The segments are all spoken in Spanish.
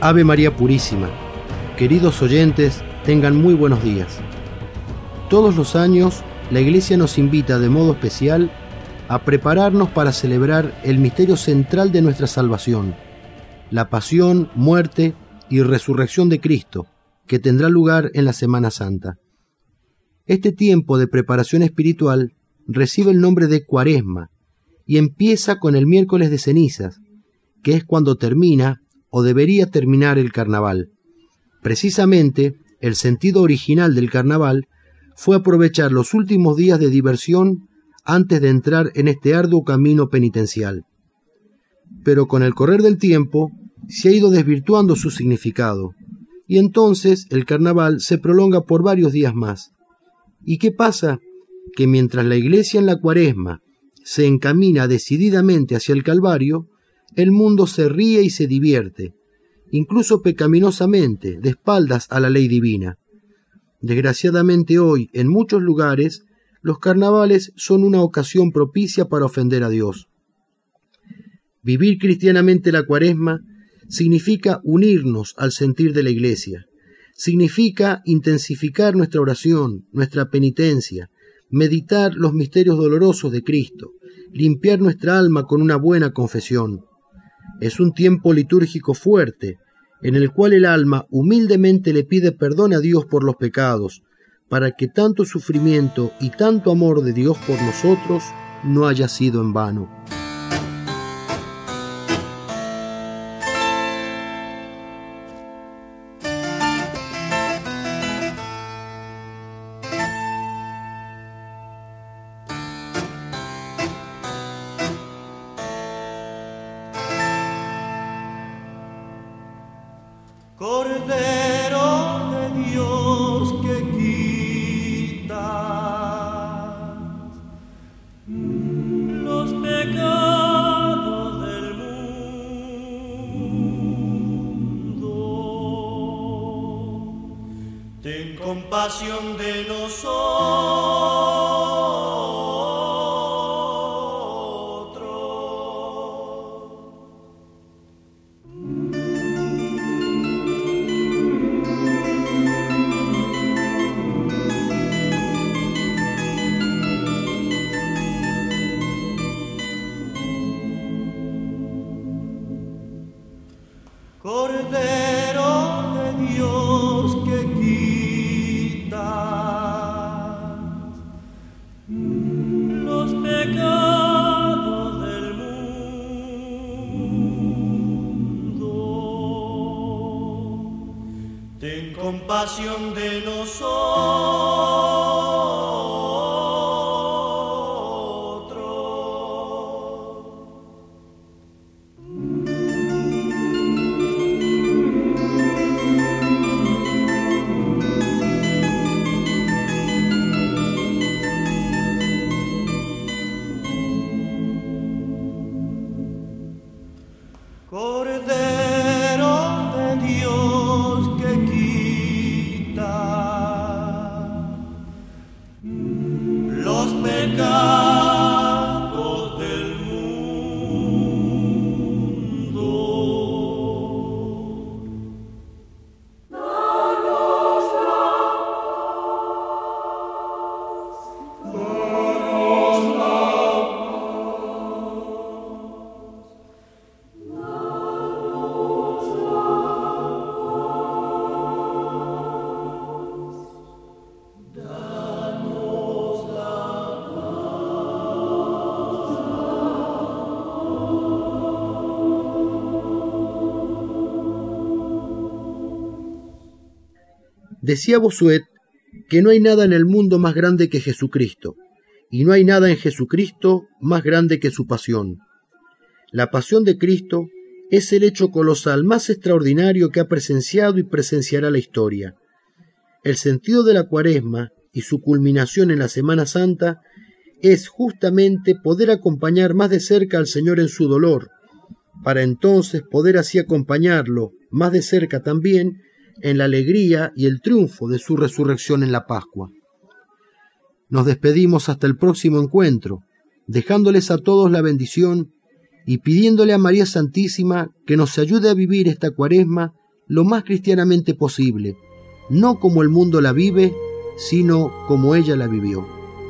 Ave María Purísima. Queridos oyentes, tengan muy buenos días. Todos los años, la Iglesia nos invita de modo especial a prepararnos para celebrar el misterio central de nuestra salvación, la pasión, muerte y resurrección de Cristo, que tendrá lugar en la Semana Santa. Este tiempo de preparación espiritual recibe el nombre de Cuaresma y empieza con el miércoles de cenizas, que es cuando termina o debería terminar el carnaval. Precisamente, el sentido original del carnaval fue aprovechar los últimos días de diversión antes de entrar en este arduo camino penitencial. Pero con el correr del tiempo se ha ido desvirtuando su significado, y entonces el carnaval se prolonga por varios días más. ¿Y qué pasa? Que mientras la Iglesia en la Cuaresma se encamina decididamente hacia el Calvario, el mundo se ríe y se divierte, incluso pecaminosamente, de espaldas a la ley divina. Desgraciadamente hoy, en muchos lugares, los carnavales son una ocasión propicia para ofender a Dios. Vivir cristianamente la Cuaresma significa unirnos al sentir de la Iglesia, significa intensificar nuestra oración, nuestra penitencia, meditar los misterios dolorosos de Cristo, limpiar nuestra alma con una buena confesión. Es un tiempo litúrgico fuerte, en el cual el alma humildemente le pide perdón a Dios por los pecados, para que tanto sufrimiento y tanto amor de Dios por nosotros no haya sido en vano. Cordero de Dios que quitas los pecados del mundo, ten compasión de nosotros. Cordero de Dios que quitas los pecados del mundo, ten compasión de nosotros. Cordero de Dios que quitas los pecados del mundo. Danos la paz, danos la Decía Bossuet que no hay nada en el mundo más grande que Jesucristo, y no hay nada en Jesucristo más grande que su pasión. La pasión de Cristo es el hecho colosal más extraordinario que ha presenciado y presenciará la historia. El sentido de la Cuaresma y su culminación en la Semana Santa es justamente poder acompañar más de cerca al Señor en su dolor, para entonces poder así acompañarlo más de cerca también en la alegría y el triunfo de su resurrección en la Pascua. Nos despedimos hasta el próximo encuentro, dejándoles a todos la bendición y pidiéndole a María Santísima que nos ayude a vivir esta Cuaresma lo más cristianamente posible, no como el mundo la vive, sino como ella la vivió.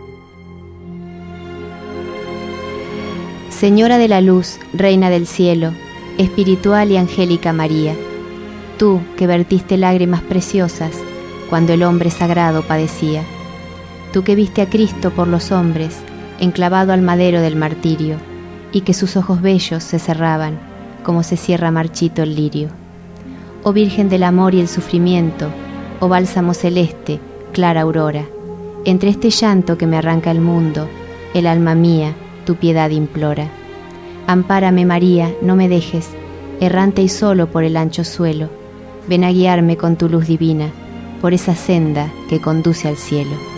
Señora de la luz, Reina del cielo, espiritual y angélica María, tú que vertiste lágrimas preciosas cuando el hombre sagrado padecía, tú que viste a Cristo por los hombres, enclavado al madero del martirio, y que sus ojos bellos se cerraban, como se cierra marchito el lirio. Oh Virgen del amor y el sufrimiento, oh bálsamo celeste, clara aurora, entre este llanto que me arranca el mundo, el alma mía tu piedad implora. Ampárame María, no me dejes, errante y solo por el ancho suelo, ven a guiarme con tu luz divina, por esa senda que conduce al cielo.